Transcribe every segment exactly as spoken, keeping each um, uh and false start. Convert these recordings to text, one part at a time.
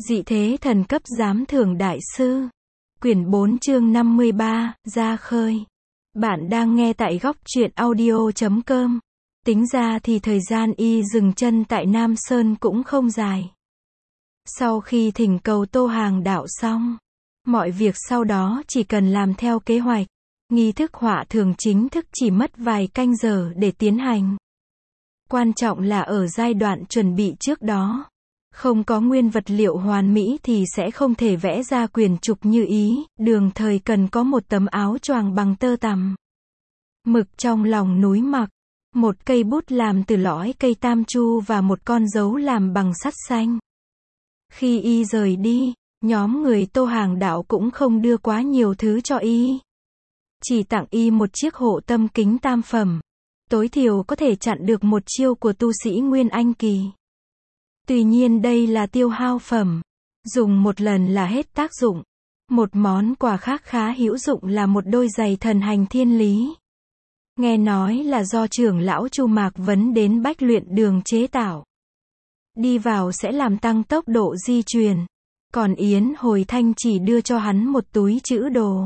Dị thế thần cấp giám thưởng đại sư. Quyển bốn chương năm mươi ba, ra khơi. Bạn đang nghe tại góc truyện audio chấm com. Tính ra thì thời gian y dừng chân tại Nam Sơn cũng không dài. Sau khi thỉnh cầu Tô Hàng đạo xong, mọi việc sau đó chỉ cần làm theo kế hoạch. Nghi thức họa thường chính thức chỉ mất vài canh giờ để tiến hành. Quan trọng là ở giai đoạn chuẩn bị trước đó. Không có nguyên vật liệu hoàn mỹ thì sẽ không thể vẽ ra quyển trục như ý, Đường Thời cần có một tấm áo choàng bằng tơ tằm. Mực trong lòng núi mặc, một cây bút làm từ lõi cây tam chu và một con dấu làm bằng sắt xanh. Khi y rời đi, nhóm người Tô Hàng đạo cũng không đưa quá nhiều thứ cho y. Chỉ tặng y một chiếc hộ tâm kính tam phẩm. Tối thiểu có thể chặn được một chiêu của tu sĩ Nguyên Anh kỳ. Tuy nhiên đây là tiêu hao phẩm. Dùng một lần là hết tác dụng. Một món quà khác khá hữu dụng là một đôi giày thần hành thiên lý. Nghe nói là do trưởng lão Chu Mạc Vấn đến Bách Luyện Đường chế tạo. Đi vào sẽ làm tăng tốc độ di truyền. Còn Yến Hồi Thanh chỉ đưa cho hắn một túi trữ đồ.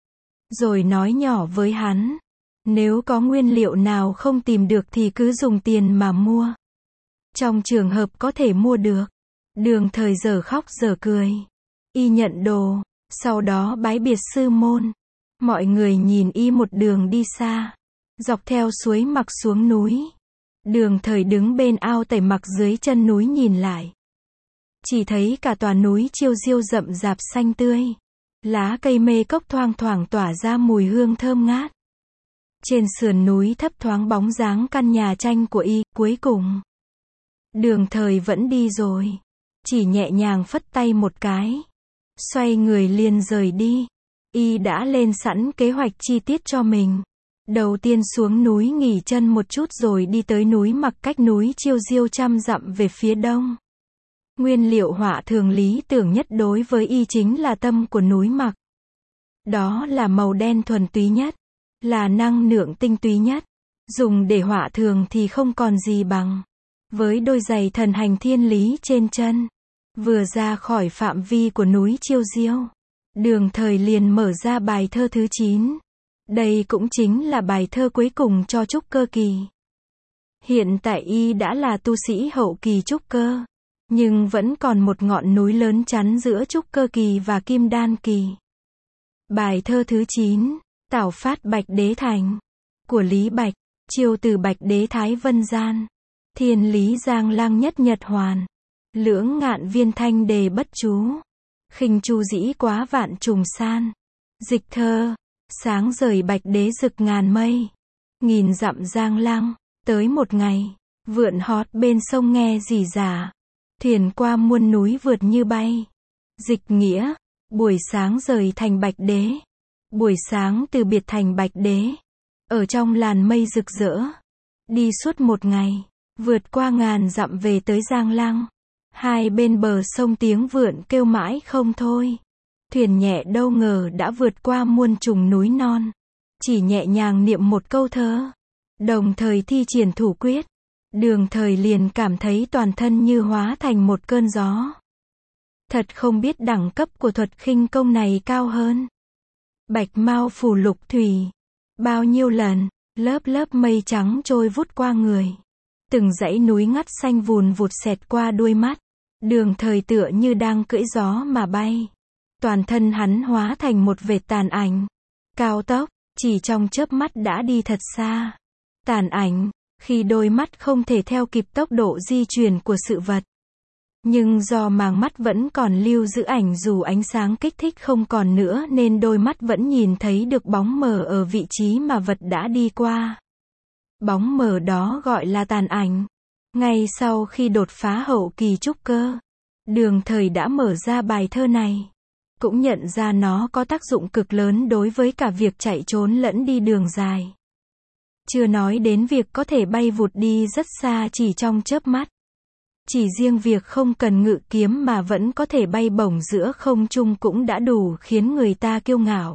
Rồi nói nhỏ với hắn. Nếu có nguyên liệu nào không tìm được thì cứ dùng tiền mà mua. Trong trường hợp có thể mua được. Đường Thời giờ khóc giờ cười. Y nhận đồ. Sau đó bái biệt sư môn. Mọi người nhìn y một đường đi xa. Dọc theo suối mặc xuống núi. Đường Thời đứng bên ao tẩy mặc dưới chân núi nhìn lại. Chỉ thấy cả tòa núi chiêu diêu rậm rạp xanh tươi. Lá cây mê cốc thoang thoảng tỏa ra mùi hương thơm ngát. Trên sườn núi thấp thoáng bóng dáng căn nhà tranh của y, cuối cùng. Đường Thời vẫn đi rồi. Chỉ nhẹ nhàng phất tay một cái. Xoay người liền rời đi. Y đã lên sẵn kế hoạch chi tiết cho mình. Đầu tiên xuống núi nghỉ chân một chút rồi đi tới núi mặc cách núi chiêu diêu trăm dặm về phía đông. Nguyên liệu họa thường lý tưởng nhất đối với y chính là tâm của núi mặc. Đó là màu đen thuần túy nhất. Là năng lượng tinh túy nhất. Dùng để họa thường thì không còn gì bằng. Với đôi giày thần hành thiên lý trên chân. Vừa ra khỏi phạm vi của núi chiêu diêu. Đường Thời liền mở ra bài thơ thứ chín. Đây cũng chính là bài thơ cuối cùng cho trúc cơ kỳ. Hiện tại y đã là tu sĩ hậu kỳ trúc cơ. Nhưng vẫn còn một ngọn núi lớn chắn giữa trúc cơ kỳ và kim đan kỳ. Bài thơ thứ chín. Tảo phát Bạch Đế Thành. Của Lý Bạch. Chiêu từ Bạch Đế Thái Vân Gian. Thiên lý giang lang nhất nhật hoàn. Lưỡng ngạn viên thanh đề bất chú. Khinh chu dĩ quá vạn trùng san. Dịch thơ. Sáng rời Bạch Đế rực ngàn mây. Nghìn dặm giang lang. Tới một ngày. Vượn hót bên sông nghe rỉ rả. Thuyền qua muôn núi vượt như bay. Dịch nghĩa. Buổi sáng rời thành Bạch Đế. Buổi sáng từ biệt thành Bạch Đế. Ở trong làn mây rực rỡ. Đi suốt một ngày. Vượt qua ngàn dặm về tới Giang Lăng. Hai bên bờ sông tiếng vượn kêu mãi không thôi. Thuyền nhẹ đâu ngờ đã vượt qua muôn trùng núi non. Chỉ nhẹ nhàng niệm một câu thơ. Đồng thời thi triển thủ quyết. Đường Thời liền cảm thấy toàn thân như hóa thành một cơn gió. Thật không biết đẳng cấp của thuật khinh công này cao hơn. Bạch mao phủ lục thủy. Bao nhiêu lần, lớp lớp mây trắng trôi vút qua người. Từng dãy núi ngắt xanh vùn vụt xẹt qua đuôi mắt. Đường Thời tựa như đang cưỡi gió mà bay. Toàn thân hắn hóa thành một vệt tàn ảnh. Cao tốc, chỉ trong chớp mắt đã đi thật xa. Tàn ảnh, khi đôi mắt không thể theo kịp tốc độ di chuyển của sự vật. Nhưng do màng mắt vẫn còn lưu giữ ảnh dù ánh sáng kích thích không còn nữa nên đôi mắt vẫn nhìn thấy được bóng mờ ở vị trí mà vật đã đi qua. Bóng mờ đó gọi là tàn ảnh. Ngay sau khi đột phá hậu kỳ trúc cơ, Đường Thời đã mở ra bài thơ này. Cũng nhận ra nó có tác dụng cực lớn đối với cả việc chạy trốn lẫn đi đường dài. Chưa nói đến việc có thể bay vụt đi rất xa chỉ trong chớp mắt. Chỉ riêng việc không cần ngự kiếm mà vẫn có thể bay bổng giữa không trung cũng đã đủ khiến người ta kiêu ngạo.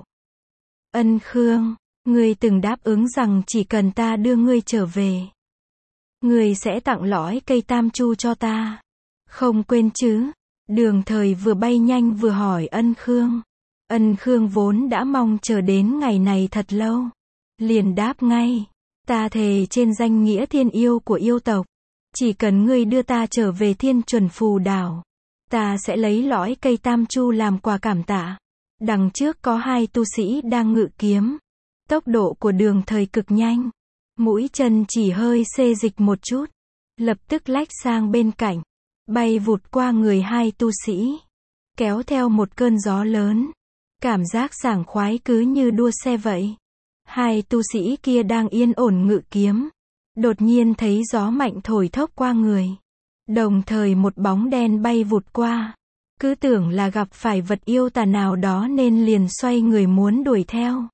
Ân Khương, ngươi từng đáp ứng rằng chỉ cần ta đưa ngươi trở về. Ngươi sẽ tặng lõi cây tam chu cho ta. Không quên chứ? Đường Thời vừa bay nhanh vừa hỏi Ân Khương. Ân Khương vốn đã mong chờ đến ngày này thật lâu. Liền đáp ngay. Ta thề trên danh nghĩa thiên yêu của yêu tộc. Chỉ cần ngươi đưa ta trở về Thiên Chuẩn Phù Đảo. Ta sẽ lấy lõi cây tam chu làm quà cảm tạ. Đằng trước có hai tu sĩ đang ngự kiếm. Tốc độ của Đường Thời cực nhanh. Mũi chân chỉ hơi xê dịch một chút. Lập tức lách sang bên cạnh. Bay vụt qua người hai tu sĩ. Kéo theo một cơn gió lớn. Cảm giác sảng khoái cứ như đua xe vậy. Hai tu sĩ kia đang yên ổn ngự kiếm. Đột nhiên thấy gió mạnh thổi thốc qua người. Đồng thời một bóng đen bay vụt qua. Cứ tưởng là gặp phải vật yêu tà nào đó nên liền xoay người muốn đuổi theo.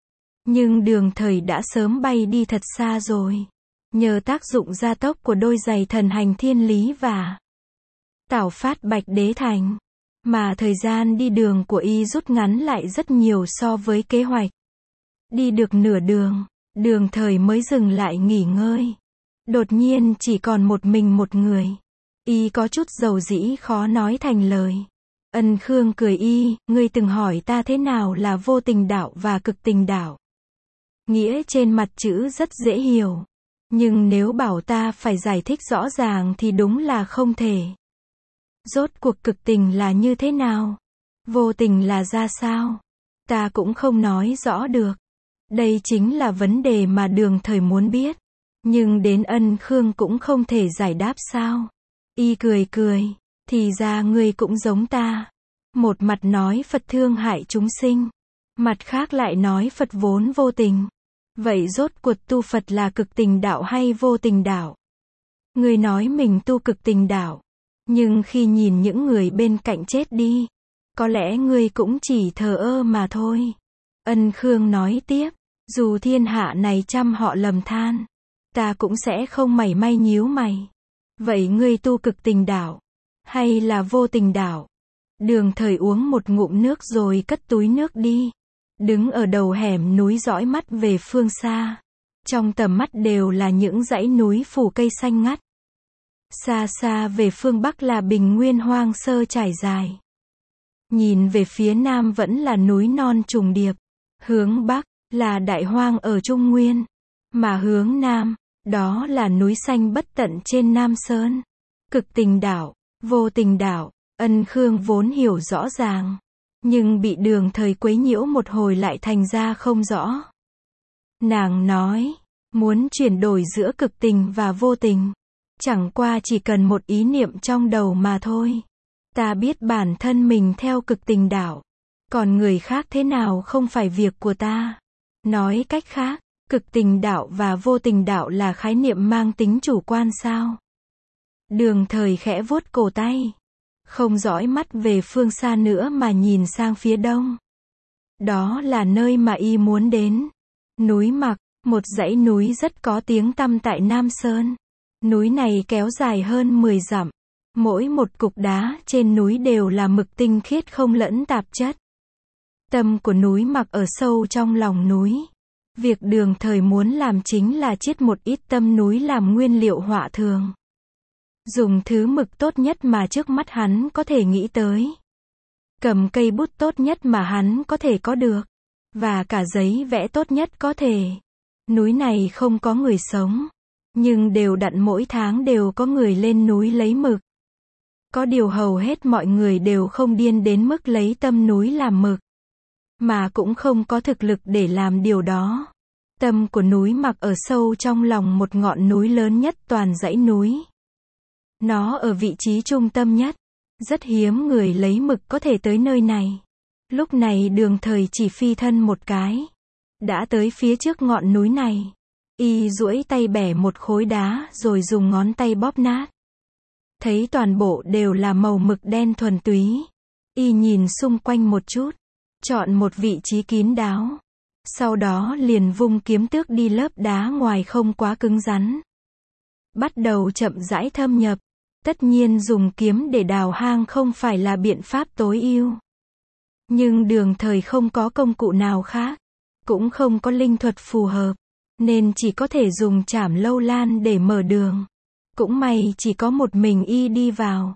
Nhưng Đường Thời đã sớm bay đi thật xa rồi. Nhờ tác dụng gia tốc của đôi giày thần hành thiên lý và Tảo Phát Bạch Đế Thành, mà thời gian đi đường của y rút ngắn lại rất nhiều so với kế hoạch. Đi được nửa đường, Đường Thời mới dừng lại nghỉ ngơi. Đột nhiên chỉ còn một mình một người. Y có chút dầu dĩ khó nói thành lời. Ân Khương cười y, ngươi từng hỏi ta thế nào là vô tình đạo và cực tình đạo. Nghĩa trên mặt chữ rất dễ hiểu. Nhưng nếu bảo ta phải giải thích rõ ràng thì đúng là không thể. Rốt cuộc cực tình là như thế nào? Vô tình là ra sao? Ta cũng không nói rõ được. Đây chính là vấn đề mà Đường Thời muốn biết. Nhưng đến Ân Khương cũng không thể giải đáp sao? Y cười cười, thì ra ngươi cũng giống ta. Một mặt nói Phật thương hại chúng sinh, mặt khác lại nói Phật vốn vô tình. Vậy rốt cuộc tu Phật là cực tình đạo hay vô tình đạo? Ngươi nói mình tu cực tình đạo, nhưng khi nhìn những người bên cạnh chết đi, có lẽ ngươi cũng chỉ thờ ơ mà thôi. Ân Khương nói tiếp, dù thiên hạ này trăm họ lầm than, ta cũng sẽ không mảy may nhíu mày. Vậy ngươi tu cực tình đạo, hay là vô tình đạo? Đường Thời uống một ngụm nước rồi cất túi nước đi. Đứng ở đầu hẻm núi dõi mắt về phương xa. Trong tầm mắt đều là những dãy núi phủ cây xanh ngắt. Xa xa về phương Bắc là bình nguyên hoang sơ trải dài. Nhìn về phía Nam vẫn là núi non trùng điệp. Hướng Bắc là đại hoang ở Trung Nguyên. Mà hướng Nam, đó là núi xanh bất tận trên Nam Sơn. Cực tình đạo, vô tình đạo, Ân Khương vốn hiểu rõ ràng. Nhưng bị Đường Thời quấy nhiễu một hồi lại thành ra không rõ. Nàng nói, muốn chuyển đổi giữa cực tình và vô tình. Chẳng qua chỉ cần một ý niệm trong đầu mà thôi. Ta biết bản thân mình theo cực tình đạo. Còn người khác thế nào không phải việc của ta. Nói cách khác, cực tình đạo và vô tình đạo là khái niệm mang tính chủ quan sao? Đường Thời khẽ vuốt cổ tay. Không dõi mắt về phương xa nữa mà nhìn sang phía đông. Đó là nơi mà y muốn đến. Núi Mặc, một dãy núi rất có tiếng tăm tại Nam Sơn. Núi này kéo dài hơn mười dặm. Mỗi một cục đá trên núi đều là mực tinh khiết không lẫn tạp chất. Tâm của núi Mặc ở sâu trong lòng núi. Việc Đường Thời muốn làm chính là chiết một ít tâm núi làm nguyên liệu họa thường. Dùng thứ mực tốt nhất mà trước mắt hắn có thể nghĩ tới. Cầm cây bút tốt nhất mà hắn có thể có được. Và cả giấy vẽ tốt nhất có thể. Núi này không có người sống. Nhưng đều đặn mỗi tháng đều có người lên núi lấy mực. Có điều hầu hết mọi người đều không điên đến mức lấy tâm núi làm mực. Mà cũng không có thực lực để làm điều đó. Tâm của núi Mặc ở sâu trong lòng một ngọn núi lớn nhất toàn dãy núi. Nó ở vị trí trung tâm nhất. Rất hiếm người lấy mực có thể tới nơi này. Lúc này Đường Thời chỉ phi thân một cái. Đã tới phía trước ngọn núi này. Y duỗi tay bẻ một khối đá rồi dùng ngón tay bóp nát. Thấy toàn bộ đều là màu mực đen thuần túy. Y nhìn xung quanh một chút. Chọn một vị trí kín đáo. Sau đó liền vung kiếm tước đi lớp đá ngoài không quá cứng rắn. Bắt đầu chậm rãi thâm nhập. Tất nhiên dùng kiếm để đào hang không phải là biện pháp tối ưu. Nhưng Đường Thời không có công cụ nào khác. Cũng không có linh thuật phù hợp. Nên chỉ có thể dùng chảm lâu lan để mở đường. Cũng may chỉ có một mình y đi vào.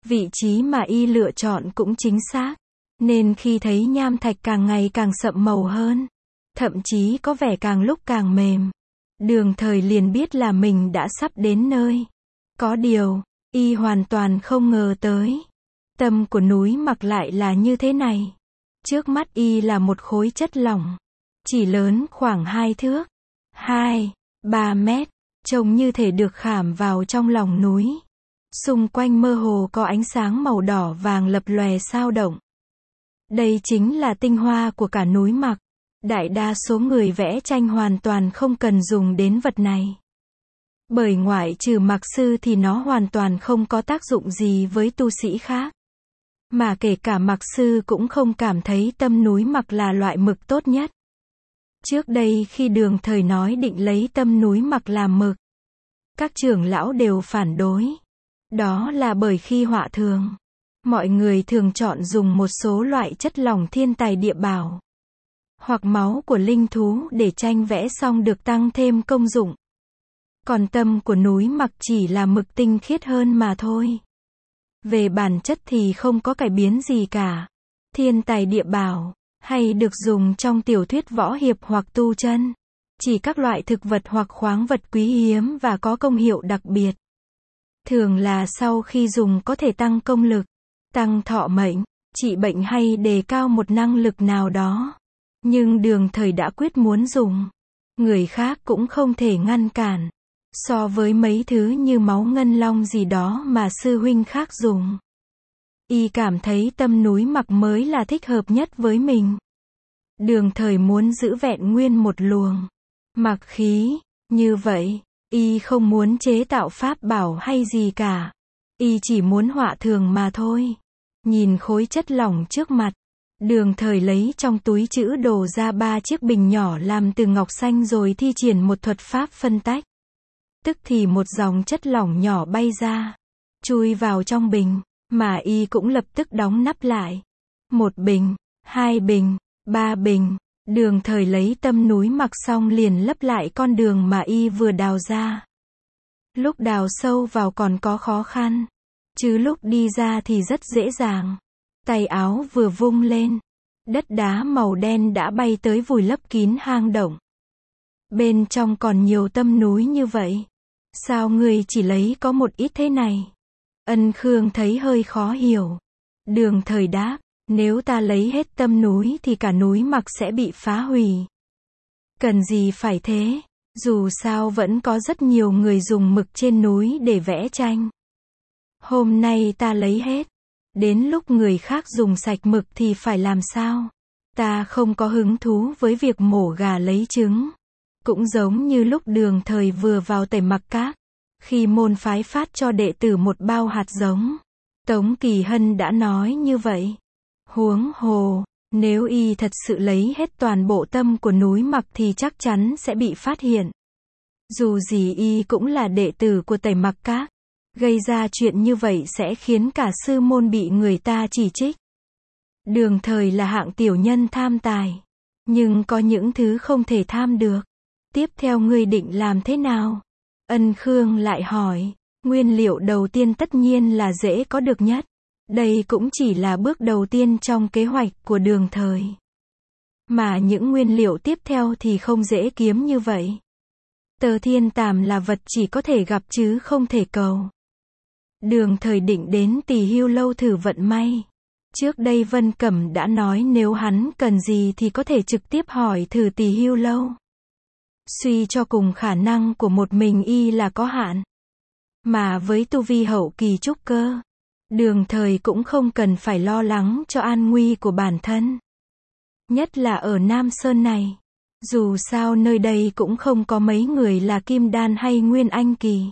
Vị trí mà y lựa chọn cũng chính xác. Nên khi thấy nham thạch càng ngày càng sậm màu hơn, thậm chí có vẻ càng lúc càng mềm, Đường Thời liền biết là mình đã sắp đến nơi. Có điều, y hoàn toàn không ngờ tới. Tâm của núi Mặc lại là như thế này. Trước mắt y là một khối chất lỏng, chỉ lớn khoảng hai thước, hai, ba mét, trông như thể được khảm vào trong lòng núi. Xung quanh mơ hồ có ánh sáng màu đỏ vàng lập lòe xao động. Đây chính là tinh hoa của cả núi Mặc. Đại đa số người vẽ tranh hoàn toàn không cần dùng đến vật này. Bởi ngoại trừ Mặc sư thì nó hoàn toàn không có tác dụng gì với tu sĩ khác. Mà kể cả Mặc sư cũng không cảm thấy tâm núi Mặc là loại mực tốt nhất. Trước đây khi Đường Thời nói định lấy tâm núi Mặc làm mực, các trưởng lão đều phản đối. Đó là bởi khi họa thường, mọi người thường chọn dùng một số loại chất lỏng thiên tài địa bảo, hoặc máu của linh thú để tranh vẽ xong được tăng thêm công dụng. Còn tâm của núi Mặc chỉ là mực tinh khiết hơn mà thôi. Về bản chất thì không có cải biến gì cả. Thiên tài địa bảo, hay được dùng trong tiểu thuyết võ hiệp hoặc tu chân, chỉ các loại thực vật hoặc khoáng vật quý hiếm và có công hiệu đặc biệt. Thường là sau khi dùng có thể tăng công lực, tăng thọ mệnh, trị bệnh hay đề cao một năng lực nào đó. Nhưng Đường Thời đã quyết muốn dùng. Người khác cũng không thể ngăn cản. So với mấy thứ như máu ngân long gì đó mà sư huynh khác dùng, y cảm thấy tâm núi Mặc mới là thích hợp nhất với mình. Đường Thời muốn giữ vẹn nguyên một luồng mặc khí. Như vậy, y không muốn chế tạo pháp bảo hay gì cả. Y chỉ muốn họa thường mà thôi. Nhìn khối chất lỏng trước mặt, Đường Thời lấy trong túi trữ đồ ra ba chiếc bình nhỏ làm từ ngọc xanh rồi thi triển một thuật pháp phân tách. Tức thì một dòng chất lỏng nhỏ bay ra, chui vào trong bình, mà y cũng lập tức đóng nắp lại. Một bình, hai bình, ba bình. Đường Thời lấy tâm núi Mặc xong liền lấp lại con đường mà y vừa đào ra. Lúc đào sâu vào còn có khó khăn, chứ lúc đi ra thì rất dễ dàng. Tay áo vừa vung lên, đất đá màu đen đã bay tới vùi lấp kín hang động. Bên trong còn nhiều tâm núi như vậy. Sao ngươi chỉ lấy có một ít thế này? Ân Khương thấy hơi khó hiểu. Đường Thời đáp, nếu ta lấy hết tâm núi thì cả núi Mặc sẽ bị phá hủy. Cần gì phải thế? Dù sao vẫn có rất nhiều người dùng mực trên núi để vẽ tranh. Hôm nay ta lấy hết. Đến lúc người khác dùng sạch mực thì phải làm sao? Ta không có hứng thú với việc mổ gà lấy trứng. Cũng giống như lúc Đường Thời vừa vào Tẩy Mặc Các, khi môn phái phát cho đệ tử một bao hạt giống, Tống Kỳ Hân đã nói như vậy. Huống hồ, nếu y thật sự lấy hết toàn bộ tâm của núi Mặc thì chắc chắn sẽ bị phát hiện. Dù gì y cũng là đệ tử của Tẩy Mặc Các, gây ra chuyện như vậy sẽ khiến cả sư môn bị người ta chỉ trích. Đường Thời là hạng tiểu nhân tham tài, nhưng có những thứ không thể tham được. Tiếp theo ngươi định làm thế nào? Ân Khương lại hỏi. Nguyên liệu đầu tiên tất nhiên là dễ có được nhất. Đây cũng chỉ là bước đầu tiên trong kế hoạch của Đường Thời. Mà những nguyên liệu tiếp theo thì không dễ kiếm như vậy. Tờ thiên tàm là vật chỉ có thể gặp chứ không thể cầu. Đường Thời định đến Tỳ Hưu lâu thử vận may. Trước đây Vân Cẩm đã nói nếu hắn cần gì thì có thể trực tiếp hỏi thử Tỳ Hưu lâu. Suy cho cùng khả năng của một mình y là có hạn. Mà với tu vi hậu kỳ trúc cơ, Đường Thời cũng không cần phải lo lắng cho an nguy của bản thân. Nhất là ở Nam Sơn này. Dù sao nơi đây cũng không có mấy người là kim đan hay nguyên anh kỳ.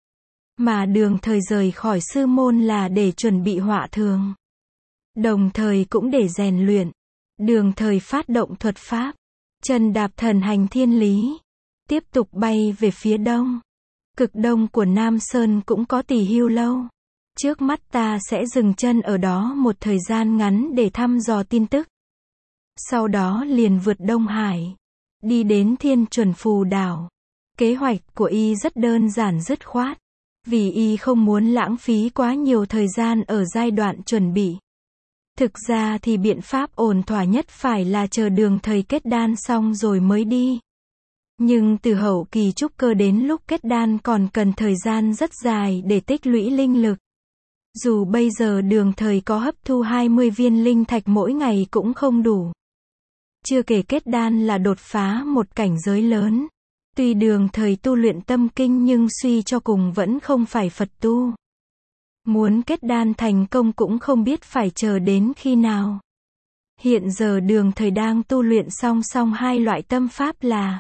Mà Đường Thời rời khỏi sư môn là để chuẩn bị họa thường. Đồng thời cũng để rèn luyện. Đường Thời phát động thuật pháp, chân đạp thần hành thiên lý, tiếp tục bay về phía đông. Cực đông của Nam Sơn cũng có Tỳ Hưu lâu. Trước mắt ta sẽ dừng chân ở đó một thời gian ngắn để thăm dò tin tức. Sau đó liền vượt Đông Hải, đi đến Thiên Chuẩn Phù Đảo. Kế hoạch của y rất đơn giản dứt khoát. Vì y không muốn lãng phí quá nhiều thời gian ở giai đoạn chuẩn bị. Thực ra thì biện pháp ổn thỏa nhất phải là chờ Đường Thầy kết đan xong rồi mới đi. Nhưng từ hậu kỳ trúc cơ đến lúc kết đan còn cần thời gian rất dài để tích lũy linh lực. Dù bây giờ Đường Thầy có hấp thu hai mươi viên linh thạch mỗi ngày cũng không đủ. Chưa kể kết đan là đột phá một cảnh giới lớn. Tuy Đường Thầy tu luyện tâm kinh nhưng suy cho cùng vẫn không phải Phật tu. Muốn kết đan thành công cũng không biết phải chờ đến khi nào. Hiện giờ Đường Thầy đang tu luyện song song hai loại tâm pháp là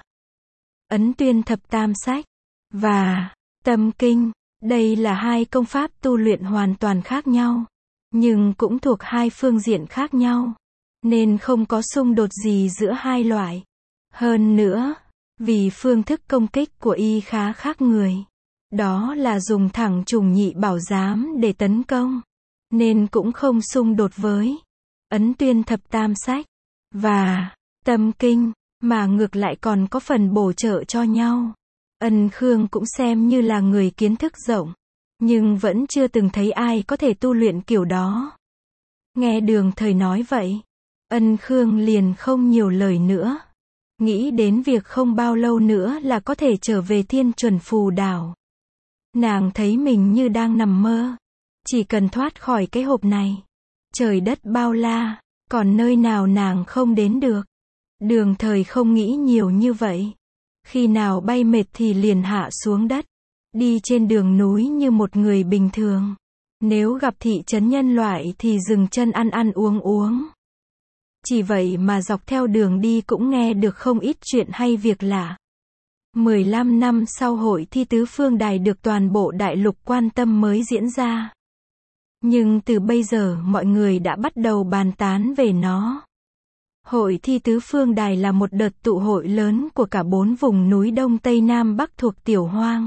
Ấn Tuyên Thập Tam Sách và Tâm Kinh. Đây là hai công pháp tu luyện hoàn toàn khác nhau, nhưng cũng thuộc hai phương diện khác nhau, nên không có xung đột gì giữa hai loại. Hơn nữa, vì phương thức công kích của y khá khác người, đó là dùng thẳng trùng nhị bảo giám để tấn công, nên cũng không xung đột với Ấn Tuyên Thập Tam Sách và Tâm Kinh, mà ngược lại còn có phần bổ trợ cho nhau. Ân Khương cũng xem như là người kiến thức rộng, nhưng vẫn chưa từng thấy ai có thể tu luyện kiểu đó. Nghe Đường Thầy nói vậy, Ân Khương liền không nhiều lời nữa. Nghĩ đến việc không bao lâu nữa là có thể trở về Thiên Chuẩn Phù Đảo. Nàng thấy mình như đang nằm mơ. Chỉ cần thoát khỏi cái hộp này. Trời đất bao la, còn nơi nào nàng không đến được. Đường Thầy không nghĩ nhiều như vậy. Khi nào bay mệt thì liền hạ xuống đất. Đi trên đường núi như một người bình thường. Nếu gặp thị trấn nhân loại thì dừng chân ăn ăn uống uống. Chỉ vậy mà dọc theo đường đi cũng nghe được không ít chuyện hay việc lạ. mười lăm năm sau hội thi tứ phương đài được toàn bộ đại lục quan tâm mới diễn ra. Nhưng từ bây giờ mọi người đã bắt đầu bàn tán về nó. Hội thi tứ phương đài là một đợt tụ hội lớn của cả bốn vùng núi Đông Tây Nam Bắc thuộc Tiểu Hoang.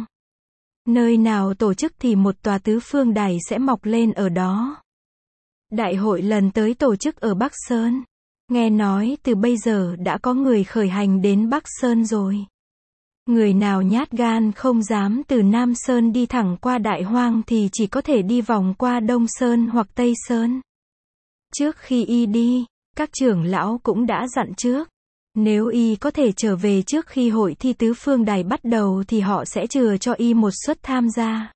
Nơi nào tổ chức thì một tòa tứ phương đài sẽ mọc lên ở đó. Đại hội lần tới tổ chức ở Bắc Sơn. Nghe nói từ bây giờ đã có người khởi hành đến Bắc Sơn rồi. Người nào nhát gan không dám từ Nam Sơn đi thẳng qua Đại Hoang thì chỉ có thể đi vòng qua Đông Sơn hoặc Tây Sơn. Trước khi y đi, các trưởng lão cũng đã dặn trước. Nếu y có thể trở về trước khi hội thi tứ phương đài bắt đầu thì họ sẽ chừa cho y một suất tham gia.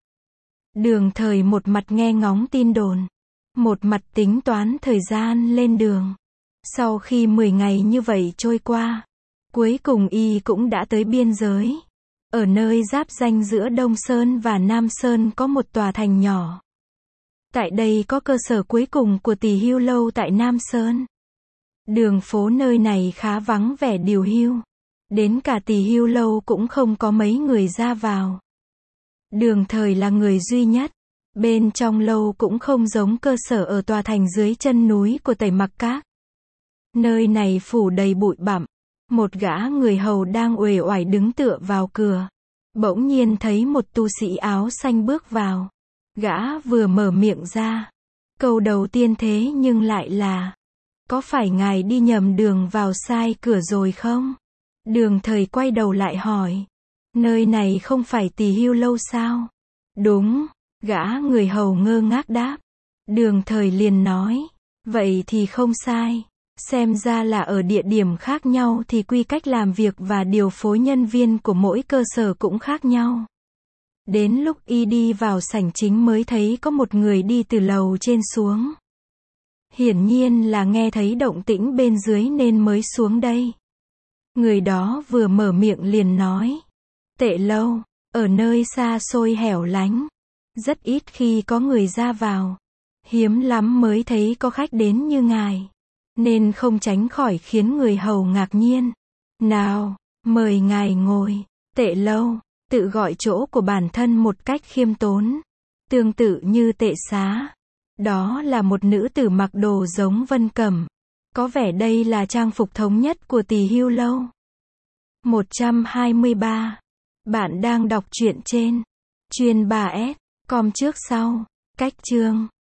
Đường Thầy một mặt nghe ngóng tin đồn, một mặt tính toán thời gian lên đường. Sau khi mười ngày như vậy trôi qua, cuối cùng y cũng đã tới biên giới. Ở nơi giáp ranh giữa Đông Sơn và Nam Sơn có một tòa thành nhỏ. Tại đây có cơ sở cuối cùng của Tỳ Hưu Lâu tại Nam Sơn. Đường phố nơi này khá vắng vẻ điều hưu. Đến cả Tỳ Hưu Lâu cũng không có mấy người ra vào. Đường Thầy là người duy nhất. Bên trong lâu cũng không giống cơ sở ở tòa thành dưới chân núi của Tẩy Mặc Các. Nơi này phủ đầy bụi bặm. Một gã người hầu đang uể oải đứng tựa vào cửa. Bỗng nhiên thấy một tu sĩ áo xanh bước vào. Gã vừa mở miệng ra. Câu đầu tiên thế nhưng lại là: có phải ngài đi nhầm đường vào sai cửa rồi không? Đường Thầy quay đầu lại hỏi. Nơi này không phải Tỳ Hưu Lâu sao? Đúng, gã người hầu ngơ ngác đáp. Đường Thầy liền nói. Vậy thì không sai. Xem ra là ở địa điểm khác nhau thì quy cách làm việc và điều phối nhân viên của mỗi cơ sở cũng khác nhau. Đến lúc y đi vào sảnh chính mới thấy có một người đi từ lầu trên xuống. Hiển nhiên là nghe thấy động tĩnh bên dưới nên mới xuống đây. Người đó vừa mở miệng liền nói. Tệ Lâu, ở nơi xa xôi hẻo lánh. Rất ít khi có người ra vào. Hiếm lắm mới thấy có khách đến như ngài. Nên không tránh khỏi khiến người hầu ngạc nhiên. Nào, mời ngài ngồi. Tệ Lâu, tự gọi chỗ của bản thân một cách khiêm tốn. Tương tự như Tệ Xá. Đó là một nữ tử mặc đồ giống vân cẩm. Có vẻ đây là trang phục thống nhất của Tỳ Hưu Lâu. một trăm hai mươi ba. Bạn đang đọc truyện trên chuyên ba S com trước sau. Cách chương